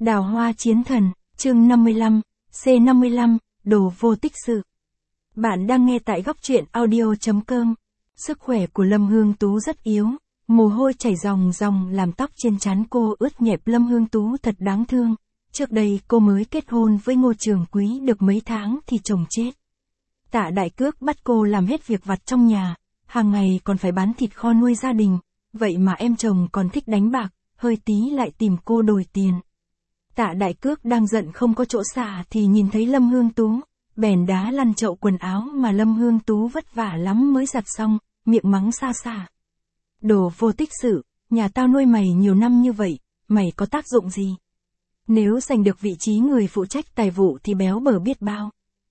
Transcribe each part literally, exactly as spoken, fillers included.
Đào hoa chiến thần, chương năm mươi lăm, C năm mươi lăm, đồ vô tích sự. Bạn đang nghe tại góc truyện audio chấm com. Sức khỏe của Lâm Hương Tú rất yếu, mồ hôi chảy ròng ròng làm tóc trên trán cô ướt nhẹp. Lâm Hương Tú thật đáng thương. Trước đây cô mới kết hôn với Ngô Trường Quý được mấy tháng thì chồng chết. Tạ Đại Cước bắt cô làm hết việc vặt trong nhà, hàng ngày còn phải bán thịt kho nuôi gia đình, vậy mà em chồng còn thích đánh bạc, hơi tí lại tìm cô đòi tiền. Tạ Đại Cước đang giận không có chỗ xả thì nhìn thấy Lâm Hương Tú, bèn đá lăn chậu quần áo mà Lâm Hương Tú vất vả lắm mới giặt xong, miệng mắng xa xa. Đồ vô tích sự, nhà tao nuôi mày nhiều năm như vậy, mày có tác dụng gì? Nếu giành được vị trí người phụ trách tài vụ thì béo bở biết bao.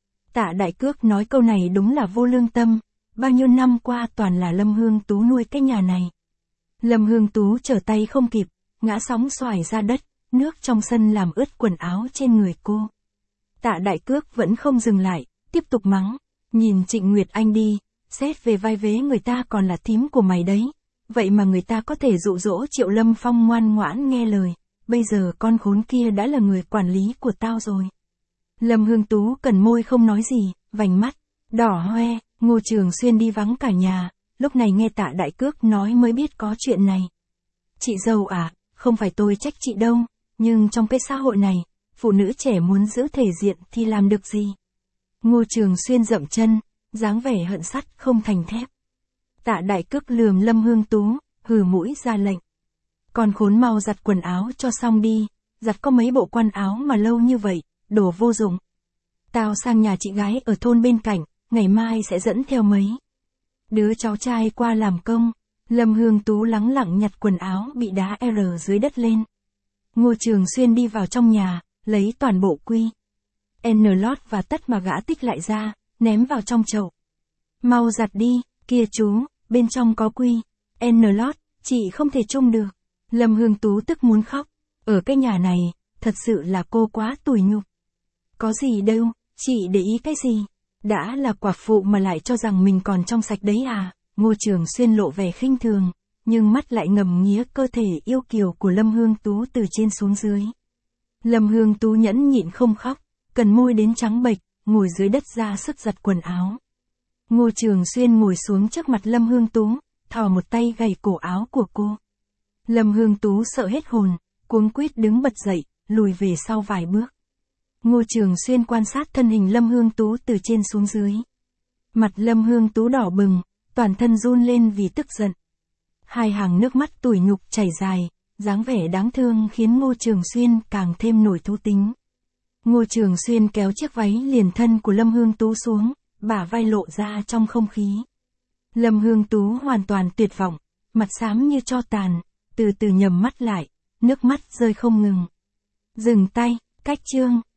Tạ Đại Cước nói câu này đúng là vô lương tâm, bao nhiêu năm qua toàn là Lâm Hương Tú nuôi cái nhà này. Lâm Hương Tú trở tay không kịp, ngã sóng xoài ra đất, nước trong sân làm ướt quần áo trên người cô. Tạ Đại Cước vẫn không dừng lại, tiếp tục mắng, nhìn Trịnh Nguyệt Anh đi, xét về vai vế người ta còn là thím của mày đấy, vậy mà người ta có thể dụ dỗ Triệu Lâm Phong ngoan ngoãn nghe lời, bây giờ con khốn kia đã là người quản lý của tao rồi. Lâm Hương Tú cần môi không nói gì, vành mắt đỏ hoe. Ngô Trường Xuyên đi vắng cả nhà, lúc này nghe Tạ Đại Cước nói mới biết có chuyện này. Chị dâu à, không phải tôi trách chị đâu, nhưng trong cái xã hội này, phụ nữ trẻ muốn giữ thể diện thì làm được gì? Ngô Trường Xuyên dậm chân, dáng vẻ hận sắt không thành thép. Tạ Đại Cước lườm Lâm Hương Tú, hừ mũi ra lệnh. Con khốn mau giặt quần áo cho xong đi, giặt có mấy bộ quần áo mà lâu như vậy, đồ vô dụng. Tao sang nhà chị gái ở thôn bên cạnh, ngày mai sẽ dẫn theo mấy đứa cháu trai qua làm công. Lâm Hương Tú lắng lặng nhặt quần áo bị đá R dưới đất lên. Ngô Trường Xuyên đi vào trong nhà, lấy toàn bộ quy N lót và tất mà gã tích lại ra, ném vào trong chậu. Mau giặt đi, kia chú, bên trong có quy N lót, chị không thể chung được. Lâm Hương Tú tức muốn khóc, ở cái nhà này, thật sự là cô quá tủi nhục. Có gì đâu, chị để ý cái gì? Đã là quả phụ mà lại cho rằng mình còn trong sạch đấy à? Ngô Trường Xuyên lộ vẻ khinh thường, nhưng mắt lại ngầm nghía cơ thể yêu kiều của Lâm Hương Tú từ trên xuống dưới. Lâm Hương Tú nhẫn nhịn không khóc, cần môi đến trắng bệch, ngồi dưới đất ra sức giặt quần áo. Ngô Trường Xuyên ngồi xuống trước mặt Lâm Hương Tú, thò một tay gầy cổ áo của cô. Lâm Hương Tú sợ hết hồn, cuống quýt đứng bật dậy, lùi về sau vài bước. Ngô Trường Xuyên quan sát thân hình Lâm Hương Tú từ trên xuống dưới. Mặt Lâm Hương Tú đỏ bừng, toàn thân run lên vì tức giận. Hai hàng nước mắt tủi nhục chảy dài, dáng vẻ đáng thương khiến Ngô Trường Xuyên càng thêm nổi thú tính. Ngô Trường Xuyên kéo chiếc váy liền thân của Lâm Hương Tú xuống, bả vai lộ ra trong không khí. Lâm Hương Tú hoàn toàn tuyệt vọng, mặt xám như tro tàn, từ từ nhắm mắt lại, nước mắt rơi không ngừng. Dừng tay, cách chương.